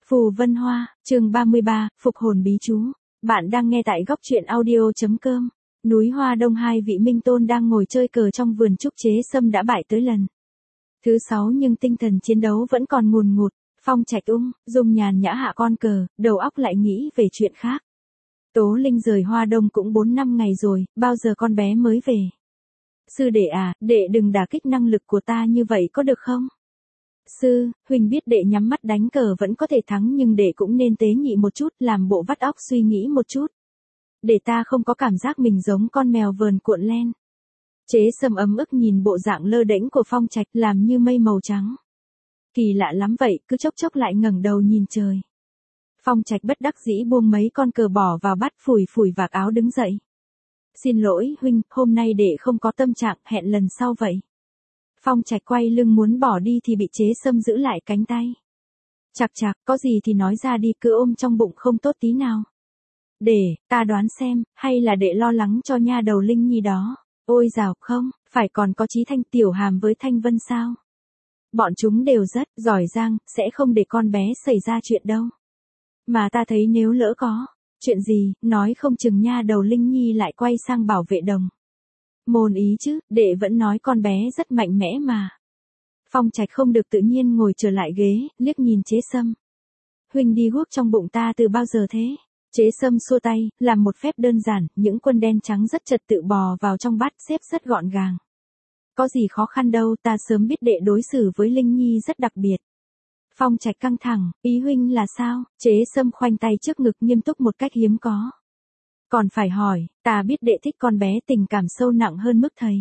Phù Vân Hoa, chương 33, Phục hồn bí chú. Bạn đang nghe tại góc truyện audio.com. Núi Hoa Đông, hai vị minh tôn đang ngồi chơi cờ trong vườn trúc. Chế Sâm đã bại tới lần thứ 6 nhưng tinh thần chiến đấu vẫn còn ngùn ngụt. Phong Trạch dùng nhàn nhã hạ con cờ, đầu óc lại nghĩ về chuyện khác. Tố Linh rời Hoa Đông cũng 4 năm ngày rồi, bao giờ con bé mới về? Sư đệ à, đệ đừng đả kích năng lực của ta như vậy có được không? Sư, huynh biết đệ nhắm mắt đánh cờ vẫn có thể thắng nhưng đệ cũng nên tế nhị một chút, làm bộ vắt óc suy nghĩ một chút. Để ta không có cảm giác mình giống con mèo vờn cuộn len. Chế Sâm ấm ức nhìn bộ dạng lơ đễnh của Phong Trạch làm như mây màu trắng. Kỳ lạ lắm vậy, cứ chốc chốc lại ngẩng đầu nhìn trời. Phong Trạch bất đắc dĩ buông mấy con cờ bỏ vào bát, phủi phủi vạt áo đứng dậy. Xin lỗi huynh, hôm nay đệ không có tâm trạng, hẹn lần sau vậy. Phong Trạch quay lưng muốn bỏ đi thì bị Chế Sâm giữ lại cánh tay. Chạc chạc, có gì thì nói ra đi, cứ ôm trong bụng không tốt tí nào. Để, ta đoán xem, hay là đệ lo lắng cho nha đầu Linh Nhi đó. Ôi dào, không, phải còn có Chí Thanh Tiểu Hàm với Thanh Vân sao? Bọn chúng đều rất giỏi giang, sẽ không để con bé xảy ra chuyện đâu. Mà ta thấy nếu lỡ có chuyện gì, nói không chừng nha đầu Linh Nhi lại quay sang bảo vệ đồng môn ý chứ, đệ vẫn nói con bé rất mạnh mẽ mà. Phong Trạch không được tự nhiên ngồi trở lại ghế, liếc nhìn Chế Sâm. Huynh đi guốc trong bụng ta từ bao giờ thế? Chế Sâm xua tay, làm một phép đơn giản, những quân đen trắng rất trật tự bò vào trong bát, xếp rất gọn gàng. Có gì khó khăn đâu, ta sớm biết đệ đối xử với Linh Nhi rất đặc biệt. Phong Trạch căng thẳng, ý huynh là sao? Chế Sâm khoanh tay trước ngực nghiêm túc một cách hiếm có. Còn phải hỏi, ta biết đệ thích con bé tình cảm sâu nặng hơn mức thầy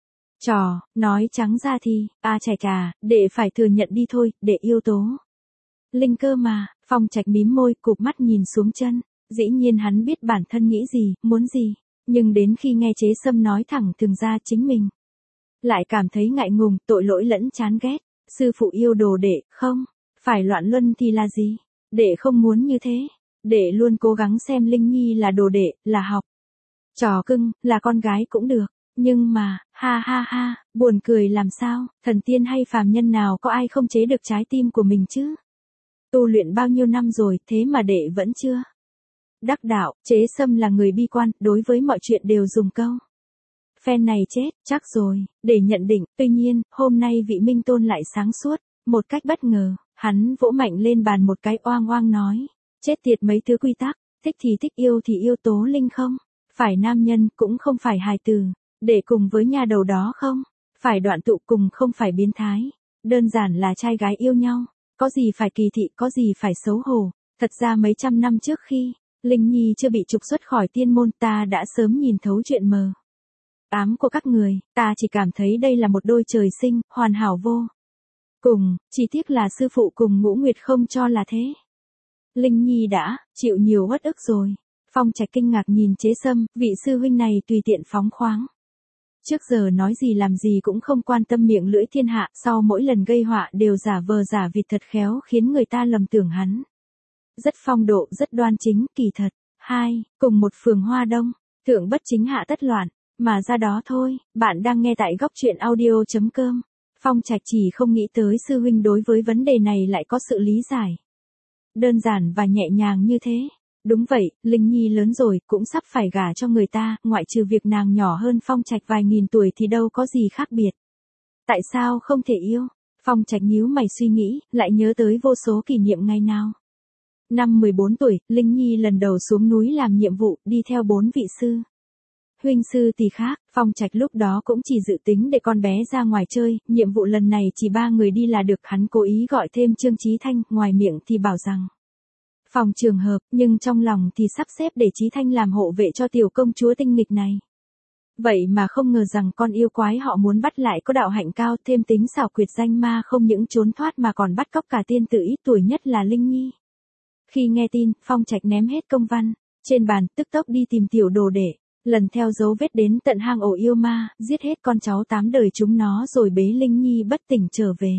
trò, nói trắng ra thì, trẻ cả, đệ phải thừa nhận đi thôi, đệ yêu tố Linh cơ mà. Phong Trạch mím môi, cụp mắt nhìn xuống chân. Dĩ nhiên hắn biết bản thân nghĩ gì, muốn gì, nhưng đến khi nghe Chế Sâm nói thẳng thừng ra chính mình lại cảm thấy ngại ngùng, tội lỗi lẫn chán ghét. Sư phụ yêu đồ đệ, không phải loạn luân thì là gì? Đệ không muốn như thế. Đệ luôn cố gắng xem Linh Nhi là đồ đệ, là học trò cưng, là con gái cũng được. Nhưng mà, ha ha ha, buồn cười làm sao, thần tiên hay phàm nhân nào có ai không chế được trái tim của mình chứ? Tu luyện bao nhiêu năm rồi, thế mà đệ vẫn chưa đắc đạo. Chế Sâm là người bi quan, đối với mọi chuyện đều dùng câu phen này chết, chắc rồi, để nhận định. Tuy nhiên, hôm nay vị minh tôn lại sáng suốt, một cách bất ngờ, hắn vỗ mạnh lên bàn một cái oang oang nói. Chết tiệt mấy thứ quy tắc, thích thì thích, yêu thì yêu Tố Linh không phải nam nhân, cũng không phải hài tử, để cùng với nhà đầu đó không phải đoạn tụ, cùng không phải biến thái. Đơn giản là trai gái yêu nhau, có gì phải kỳ thị, có gì phải xấu hổ. Thật ra mấy trăm năm trước khi Linh Nhi chưa bị trục xuất khỏi tiên môn, ta đã sớm nhìn thấu chuyện mờ ám của các người, ta chỉ cảm thấy đây là một đôi trời sinh, hoàn hảo vô cùng, chỉ tiếc là sư phụ cùng Ngũ Nguyệt không cho là thế. Linh Nhi đã chịu nhiều uất ức rồi. Phong Trạch kinh ngạc nhìn Chế Sâm, vị sư huynh này tùy tiện phóng khoáng. Trước giờ nói gì làm gì cũng không quan tâm miệng lưỡi thiên hạ, sau mỗi lần gây họa đều giả vờ giả vịt thật khéo, khiến người ta lầm tưởng hắn rất phong độ, rất đoan chính. Kỳ thật, cùng một phường Hoa Đông, thượng bất chính hạ tất loạn, mà ra đó thôi. Bạn đang nghe tại góc truyện audio.com. Phong Trạch chỉ không nghĩ tới sư huynh đối với vấn đề này lại có sự lý giải đơn giản và nhẹ nhàng như thế. Đúng vậy, Linh Nhi lớn rồi, cũng sắp phải gả cho người ta, ngoại trừ việc nàng nhỏ hơn Phong Trạch vài nghìn tuổi thì đâu có gì khác biệt. Tại sao không thể yêu? Phong Trạch nhíu mày suy nghĩ, lại nhớ tới vô số kỷ niệm ngày nào. Năm 14 tuổi, Linh Nhi lần đầu xuống núi làm nhiệm vụ, đi theo 4 vị sư huynh sư tỷ khác. Phong Trạch lúc đó cũng chỉ dự tính để con bé ra ngoài chơi, nhiệm vụ lần này chỉ 3 người đi là được. Hắn cố ý gọi thêm Trương Chí Thanh, ngoài miệng thì bảo rằng phòng trường hợp, nhưng trong lòng thì sắp xếp để Chí Thanh làm hộ vệ cho tiểu công chúa tinh nghịch này. Vậy mà không ngờ rằng con yêu quái họ muốn bắt lại có đạo hạnh cao, thêm tính xảo quyệt, danh ma không những trốn thoát mà còn bắt cóc cả tiên tử ít tuổi nhất là Linh Nhi. Khi nghe tin, Phong Trạch ném hết công văn trên bàn, tức tốc đi tìm tiểu đồ đệ, lần theo dấu vết đến tận hang ổ yêu ma, giết hết con cháu 8 đời chúng nó rồi bế Linh Nhi bất tỉnh trở về.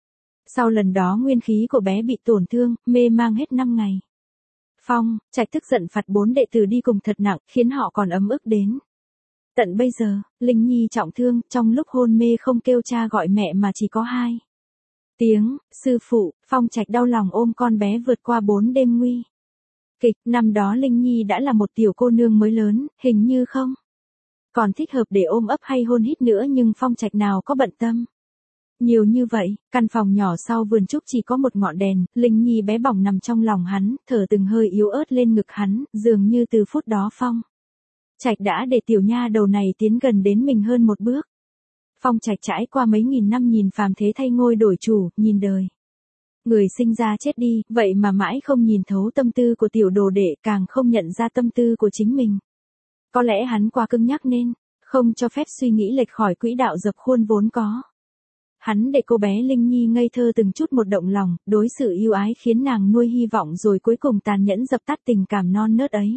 Sau lần đó nguyên khí của bé bị tổn thương, mê mang hết 5 ngày. Phong Trạch tức giận phạt 4 đệ tử đi cùng thật nặng, khiến họ còn ấm ức đến tận bây giờ. Linh Nhi trọng thương, trong lúc hôn mê không kêu cha gọi mẹ mà chỉ có Tiếng, sư phụ, Phong Trạch đau lòng ôm con bé vượt qua 4 đêm nguy kịch, năm đó Linh Nhi đã là một tiểu cô nương mới lớn, hình như không còn thích hợp để ôm ấp hay hôn hít nữa nhưng Phong Trạch nào có bận tâm. Nhiều như vậy, căn phòng nhỏ sau vườn trúc chỉ có một ngọn đèn, Linh Nhi bé bỏng nằm trong lòng hắn, thở từng hơi yếu ớt lên ngực hắn, dường như từ phút đó Phong Trạch đã để tiểu nha đầu này tiến gần đến mình hơn một bước. Phong Trạch trải qua mấy nghìn năm nhìn phàm thế thay ngôi đổi chủ, nhìn đời người sinh ra chết đi, vậy mà mãi không nhìn thấu tâm tư của tiểu đồ đệ, càng không nhận ra tâm tư của chính mình. Có lẽ hắn quá cứng nhắc nên không cho phép suy nghĩ lệch khỏi quỹ đạo dập khuôn vốn có. Hắn để cô bé Linh Nhi ngây thơ từng chút một động lòng, đối xử yêu ái khiến nàng nuôi hy vọng rồi cuối cùng tàn nhẫn dập tắt tình cảm non nớt ấy.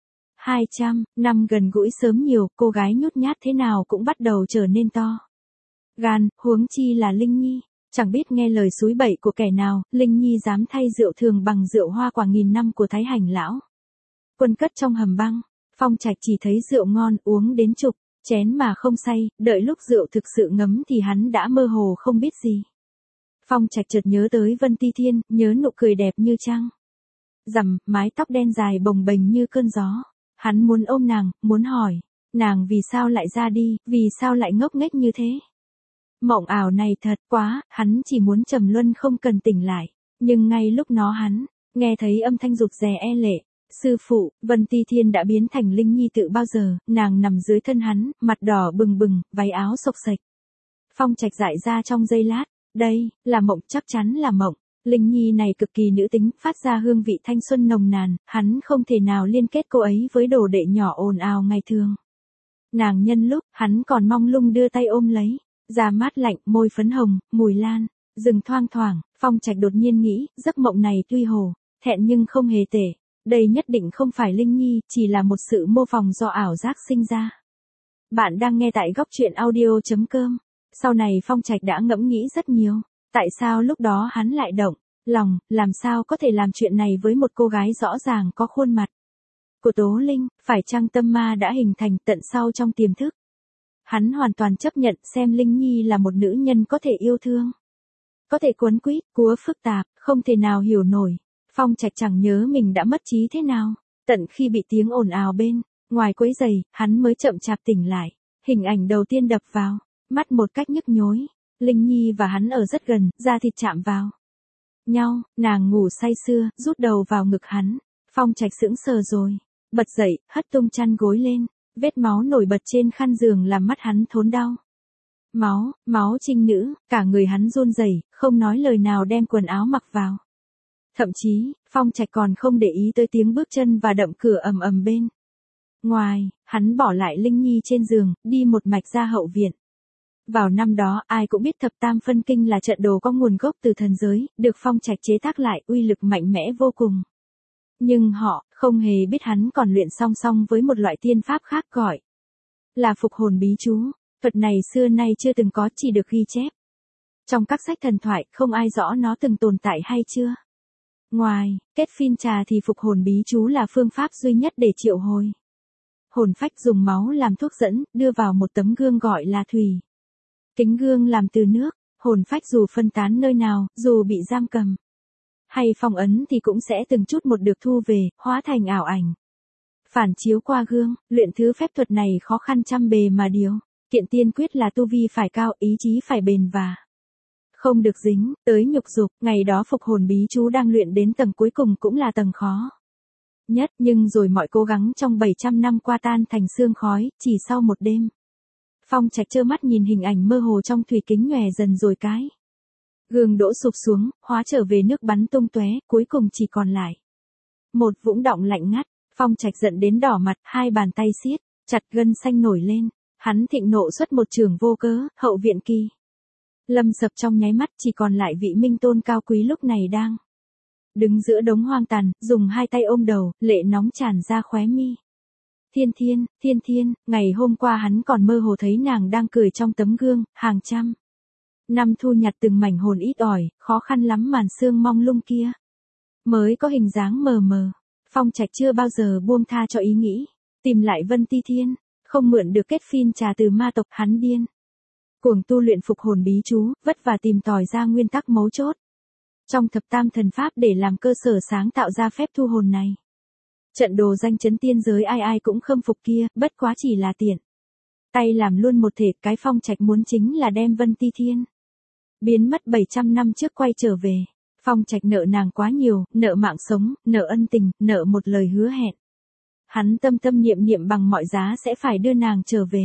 200 năm gần gũi sớm nhiều, cô gái nhút nhát thế nào cũng bắt đầu trở nên to gan, huống chi là Linh Nhi. Chẳng biết nghe lời xúi bậy của kẻ nào, Linh Nhi dám thay rượu thường bằng rượu hoa quả nghìn năm của Thái Hành lão Quân cất trong hầm băng. Phong Trạch chỉ thấy rượu ngon uống đến chục chén mà không say, đợi lúc rượu thực sự ngấm thì hắn đã mơ hồ không biết gì. Phong Trạch chợt nhớ tới Vân Ti Thiên, nhớ nụ cười đẹp như trăng rằm, mái tóc đen dài bồng bềnh như cơn gió. Hắn muốn ôm nàng, muốn hỏi, nàng vì sao lại ra đi, vì sao lại ngốc nghếch như thế. Mộng ảo này thật quá, hắn chỉ muốn trầm luân không cần tỉnh lại. Nhưng ngay lúc nó hắn nghe thấy âm thanh rụt rè e lệ. Sư phụ, Vân Ti Thiên đã biến thành Linh Nhi tự bao giờ, nàng nằm dưới thân hắn, mặt đỏ bừng bừng, váy áo xộc xệch. Phong Trạch dại ra trong giây lát, đây, là mộng, chắc chắn là mộng. Linh Nhi này cực kỳ nữ tính, phát ra hương vị thanh xuân nồng nàn, hắn không thể nào liên kết cô ấy với đồ đệ nhỏ ồn ào ngày thường. Nàng nhân lúc, hắn còn mong lung đưa tay ôm lấy, da mát lạnh, môi phấn hồng, mùi lan, rừng thoang thoảng, Phong Trạch đột nhiên nghĩ, giấc mộng này tuy hồ thẹn nhưng không hề tệ. Đây nhất định không phải Linh Nhi, chỉ là một sự mô phỏng do ảo giác sinh ra. Bạn đang nghe tại góc truyện audio.com. Sau này Phong Trạch đã ngẫm nghĩ rất nhiều. Tại sao lúc đó hắn lại động lòng, làm sao có thể làm chuyện này với một cô gái rõ ràng có khuôn mặt của Tố Linh, phải chăng tâm ma đã hình thành tận sau trong tiềm thức. Hắn hoàn toàn chấp nhận xem Linh Nhi là một nữ nhân có thể yêu thương, có thể quấn quýt, cúa phức tạp, không thể nào hiểu nổi. Phong Trạch chẳng nhớ mình đã mất trí thế nào, tận khi bị tiếng ồn ào bên ngoài quấy rầy, hắn mới chậm chạp tỉnh lại. Hình ảnh đầu tiên đập vào mắt một cách nhức nhối. Linh Nhi và hắn ở rất gần, da thịt chạm vào nhau, nàng ngủ say sưa, rút đầu vào ngực hắn. Phong Trạch sững sờ rồi, bật dậy, hất tung chăn gối lên, vết máu nổi bật trên khăn giường làm mắt hắn thốn đau. Máu trinh nữ, cả người hắn run rẩy, không nói lời nào đem quần áo mặc vào. Thậm chí, Phong Trạch còn không để ý tới tiếng bước chân và động cửa ầm ầm bên ngoài, hắn bỏ lại Linh Nhi trên giường, đi một mạch ra hậu viện. Vào năm đó, ai cũng biết thập tam phân kinh là trận đồ có nguồn gốc từ thần giới, được Phong Trạch chế tác lại, uy lực mạnh mẽ vô cùng. Nhưng họ không hề biết hắn còn luyện song song với một loại tiên pháp khác gọi là phục hồn bí chú. Thuật này xưa nay chưa từng có, chỉ được ghi chép trong các sách thần thoại, không ai rõ nó từng tồn tại hay chưa. Ngoài kết phin trà thì phục hồn bí chú là phương pháp duy nhất để triệu hồi hồn phách, dùng máu làm thuốc dẫn, đưa vào một tấm gương gọi là thủy kính gương làm từ nước. Hồn phách dù phân tán nơi nào, dù bị giam cầm hay phong ấn thì cũng sẽ từng chút một được thu về, hóa thành ảo ảnh phản chiếu qua gương. Luyện thứ phép thuật này khó khăn trăm bề mà điều kiện tiên quyết là tu vi phải cao, ý chí phải bền và không được dính tới nhục dục. Ngày đó phục hồn bí chú đang luyện đến tầng cuối cùng, cũng là tầng khó nhất, nhưng rồi mọi cố gắng trong 700 năm qua tan thành sương khói, chỉ sau một đêm. Phong Trạch trơ mắt nhìn hình ảnh mơ hồ trong thủy kính nhòe dần rồi cái gương đổ sụp xuống, hóa trở về nước bắn tung tóe, cuối cùng chỉ còn lại một vũng đọng lạnh ngắt. Phong Trạch giận đến đỏ mặt, hai bàn tay siết chặt, gân xanh nổi lên. Hắn thịnh nộ xuất một chưởng vô cớ, hậu viện kỳ lâm sập trong nháy mắt, chỉ còn lại vị Minh Tôn cao quý lúc này đang đứng giữa đống hoang tàn, dùng hai tay ôm đầu, lệ nóng tràn ra khóe mi. Thiên Thiên, ngày hôm qua hắn còn mơ hồ thấy nàng đang cười trong tấm gương, hàng trăm năm thu nhặt từng mảnh hồn ít ỏi, khó khăn lắm màn sương mong lung kia mới có hình dáng mờ mờ. Phong Trạch chưa bao giờ buông tha cho ý nghĩ tìm lại Vân Ti Thiên, không mượn được kết phin trà từ ma tộc, hắn điên Cuồng tu luyện phục hồn bí chú, vất vả tìm tòi ra nguyên tắc mấu chốt. Trong thập tam thần pháp để làm cơ sở sáng tạo ra phép thu hồn này. Trận đồ danh chấn tiên giới ai ai cũng khâm phục kia, bất quá chỉ là tiện. Tay làm luôn một thể, cái Phong Trạch muốn chính là đem Vân Ti Thiên. Biến mất 700 năm trước quay trở về. Phong Trạch nợ nàng quá nhiều, nợ mạng sống, nợ ân tình, nợ một lời hứa hẹn. Hắn tâm tâm niệm niệm bằng mọi giá sẽ phải đưa nàng trở về.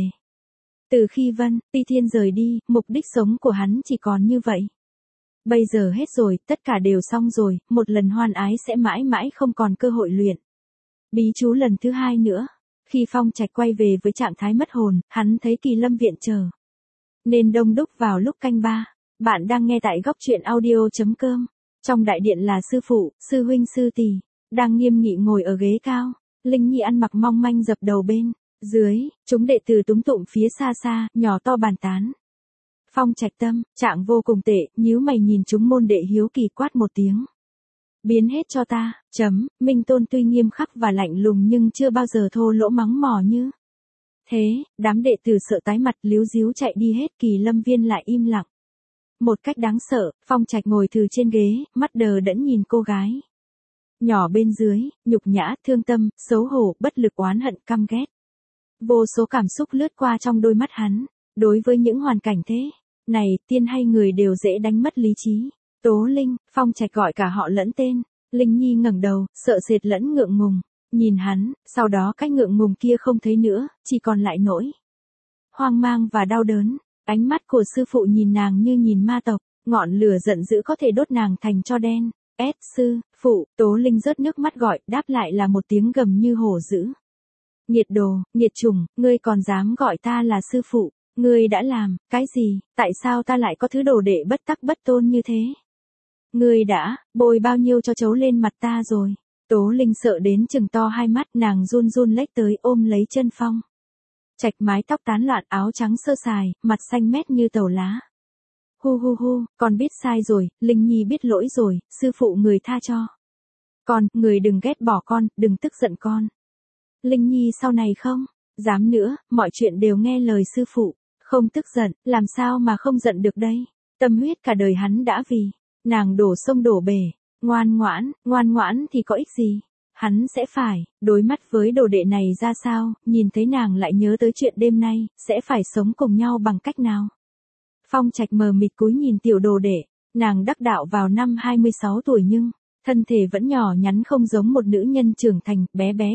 Từ khi Vân Ti Thiên rời đi, mục đích sống của hắn chỉ còn như vậy. Bây giờ hết rồi, tất cả đều xong rồi, một lần hoan ái sẽ mãi mãi không còn cơ hội luyện. Bí chú lần thứ hai nữa. Khi Phong Trạch quay về với trạng thái mất hồn, hắn thấy Kỳ Lâm viện chờ. Nên đông đúc vào lúc canh ba. Bạn đang nghe tại góc truyện audio.com. Trong đại điện là sư phụ, sư huynh sư tỷ, đang nghiêm nghị ngồi ở ghế cao. Linh Nhi ăn mặc mong manh dập đầu bên. Dưới, chúng đệ tử túng tụng phía xa xa, nhỏ to bàn tán. Phong Trạch tâm, trạng vô cùng tệ, nhíu mày nhìn chúng môn đệ hiếu kỳ quát một tiếng. Biến hết cho ta, Minh Tôn tuy nghiêm khắc và lạnh lùng nhưng chưa bao giờ thô lỗ mắng mỏ như. Thế, đám đệ tử sợ tái mặt líu díu chạy đi hết, Kỳ Lâm viên lại im lặng. Một cách đáng sợ, Phong Trạch ngồi từ trên ghế, mắt đờ đẫn nhìn cô gái. Nhỏ bên dưới, nhục nhã, thương tâm, xấu hổ, bất lực oán hận, căm ghét. Vô số cảm xúc lướt qua trong đôi mắt hắn. Đối với những hoàn cảnh thế này, tiên hay người đều dễ đánh mất lý trí. Tố Linh, Phong Trạch gọi cả họ lẫn tên. Linh Nhi ngẩng đầu, sợ sệt lẫn ngượng ngùng. Nhìn hắn, sau đó cái ngượng ngùng kia không thấy nữa, chỉ còn lại nỗi hoang mang và đau đớn. Ánh mắt của sư phụ nhìn nàng như nhìn ma tộc, ngọn lửa giận dữ có thể đốt nàng thành tro đen. Sư phụ, Tố Linh rớt nước mắt gọi, đáp lại là một tiếng gầm như hổ dữ. Nghiệt đồ, nghiệt chủng, ngươi còn dám gọi ta là sư phụ, ngươi đã làm cái gì, tại sao ta lại có thứ đồ đệ bất tắc bất tôn như thế? Ngươi đã bôi bao nhiêu cho chấu lên mặt ta rồi? Tố Linh sợ đến chừng to hai mắt, nàng run run lếch tới ôm lấy chân Phong Trạch, mái tóc tán loạn, áo trắng sơ sài, mặt xanh mét như tàu lá. Hu hu hu, con biết sai rồi, Linh Nhi biết lỗi rồi, sư phụ người tha cho. Con, người đừng ghét bỏ con, đừng tức giận con. Linh Nhi sau này không dám nữa, mọi chuyện đều nghe lời sư phụ, không tức giận, làm sao mà không giận được đây? Tâm huyết cả đời hắn đã vì nàng đổ sông đổ bể, ngoan ngoãn thì có ích gì? Hắn sẽ phải đối mắt với đồ đệ này ra sao, nhìn thấy nàng lại nhớ tới chuyện đêm nay, sẽ phải sống cùng nhau bằng cách nào? Phong Trạch mờ mịt cúi nhìn tiểu đồ đệ, nàng đắc đạo vào năm 26 tuổi nhưng thân thể vẫn nhỏ nhắn không giống một nữ nhân trưởng thành, bé bé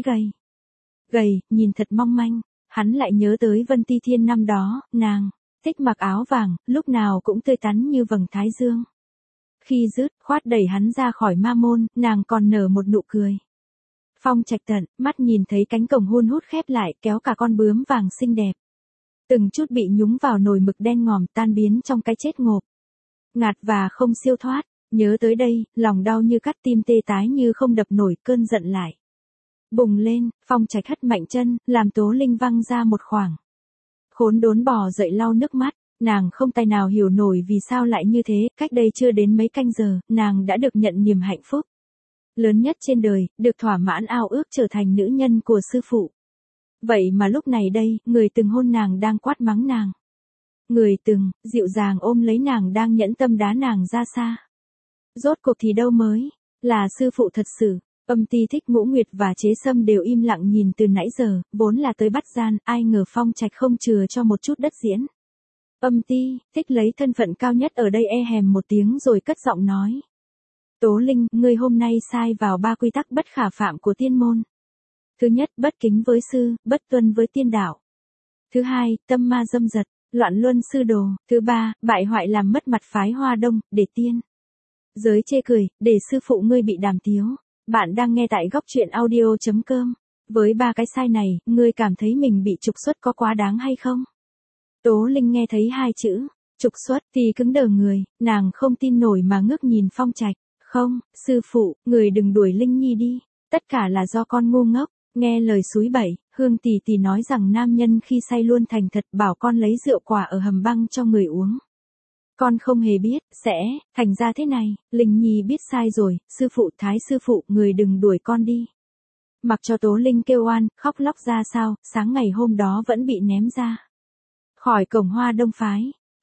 gầy, nhìn thật mong manh. Hắn lại nhớ tới Vân Ti Thiên năm đó, nàng thích mặc áo vàng, lúc nào cũng tươi tắn như vầng thái dương. Khi dứt khoát đẩy hắn ra khỏi ma môn, nàng còn nở một nụ cười. Phong Trạch tận mắt nhìn thấy cánh cổng hun hút khép lại, kéo cả con bướm vàng xinh đẹp. Từng chút bị nhúng vào nồi mực đen ngòm, tan biến trong cái chết ngộp ngạt và không siêu thoát. Nhớ tới đây, lòng đau như cắt tim, tê tái như không đập nổi, cơn giận lại bùng lên. Phong Trạch hất mạnh chân, làm Tố Linh văng ra một khoảng. Khốn đốn bò dậy lau nước mắt, nàng không tài nào hiểu nổi vì sao lại như thế. Cách đây chưa đến mấy canh giờ, nàng đã được nhận niềm hạnh phúc lớn nhất trên đời, được thỏa mãn ao ước trở thành nữ nhân của sư phụ. Vậy mà lúc này đây, người từng hôn nàng đang quát mắng nàng. Người từng dịu dàng ôm lấy nàng đang nhẫn tâm đá nàng ra xa. Rốt cuộc thì đâu mới là sư phụ thật sự? Âm Ti, Thích Ngũ Nguyệt và Chế Sâm đều im lặng nhìn từ nãy giờ, vốn là tới bắt gian, ai ngờ Phong Trạch không chừa cho một chút đất diễn. Âm Ti, Thích lấy thân phận cao nhất ở đây hèm một tiếng rồi cất giọng nói. Tố Linh, ngươi hôm nay sai vào 3 quy tắc bất khả phạm của tiên môn. Thứ nhất, bất kính với sư, bất tuân với tiên đạo. Thứ hai, tâm ma dâm dật, loạn luân sư đồ. Thứ ba, bại hoại làm mất mặt phái Hoa Đông, để tiên giới chê cười, để sư phụ ngươi bị đàm tiếu. Bạn đang nghe tại góc truyện audio.com. Với 3 cái sai này, ngươi cảm thấy mình bị trục xuất có quá đáng hay không? Tố Linh nghe thấy 2 chữ trục xuất thì cứng đờ người, nàng không tin nổi mà ngước nhìn Phong Trạch. Không, sư phụ, người đừng đuổi Linh Nhi đi. Tất cả là do con ngu ngốc. Nghe lời xúi bẩy, Hương tỷ tỷ nói rằng nam nhân khi say luôn thành thật, bảo con lấy rượu quả ở hầm băng cho người uống. Con không hề biết, sẽ thành ra thế này. Linh Nhi biết sai rồi, sư phụ, Thái sư phụ, người đừng đuổi con đi. Mặc cho Tố Linh kêu oan, khóc lóc ra sao, sáng ngày hôm đó vẫn bị ném ra khỏi cổng Hoa Đông phái.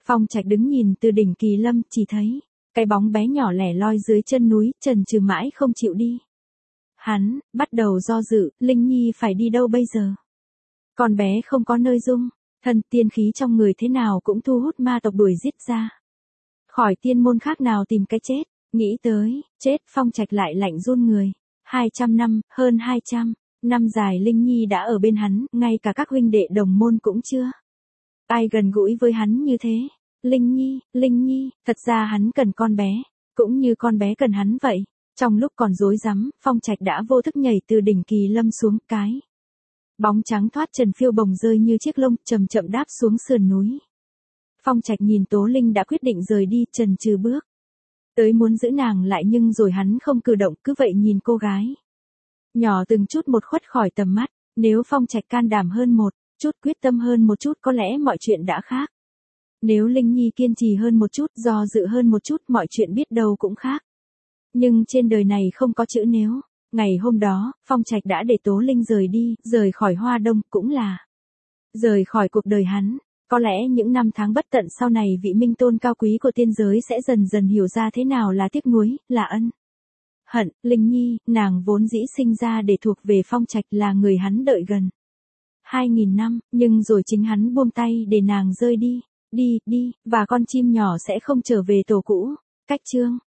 Phong Trạch đứng nhìn từ đỉnh Kỳ Lâm, chỉ thấy cái bóng bé nhỏ lẻ loi dưới chân núi, chần chừ mãi không chịu đi. Hắn bắt đầu do dự, Linh Nhi phải đi đâu bây giờ? Con bé không có nơi dung, thần tiên khí trong người thế nào cũng thu hút ma tộc đuổi giết ra. Khỏi tiên môn khác nào tìm cái chết, nghĩ tới chết, Phong Trạch lại lạnh run người. 200 năm, hơn 200 năm dài Linh Nhi đã ở bên hắn, ngay cả các huynh đệ đồng môn cũng chưa ai gần gũi với hắn như thế. Linh Nhi, thật ra hắn cần con bé, cũng như con bé cần hắn vậy. Trong lúc còn rối rắm, Phong Trạch đã vô thức nhảy từ đỉnh Kỳ Lâm xuống, cái bóng trắng thoát trần phiêu bồng rơi như chiếc lông, chậm chậm đáp xuống sườn núi. Phong Trạch nhìn Tố Linh đã quyết định rời đi, chần chừ bước tới muốn giữ nàng lại, nhưng rồi hắn không cử động, cứ vậy nhìn cô gái nhỏ từng chút một khuất khỏi tầm mắt. Nếu Phong Trạch can đảm hơn một chút, quyết tâm hơn một chút, có lẽ mọi chuyện đã khác. Nếu Linh Nhi kiên trì hơn một chút, do dự hơn một chút, mọi chuyện biết đâu cũng khác. Nhưng trên đời này không có chữ nếu. Ngày hôm đó, Phong Trạch đã để Tố Linh rời đi, rời khỏi Hoa Đông, cũng là rời khỏi cuộc đời hắn. Có lẽ những năm tháng bất tận sau này, vị minh tôn cao quý của tiên giới sẽ dần dần hiểu ra thế nào là tiếc nuối, là ân hận. Linh Nhi, nàng vốn dĩ sinh ra để thuộc về Phong Trạch, là người hắn đợi gần 2000 năm, nhưng rồi chính hắn buông tay để nàng rơi đi, và con chim nhỏ sẽ không trở về tổ cũ. Cách chương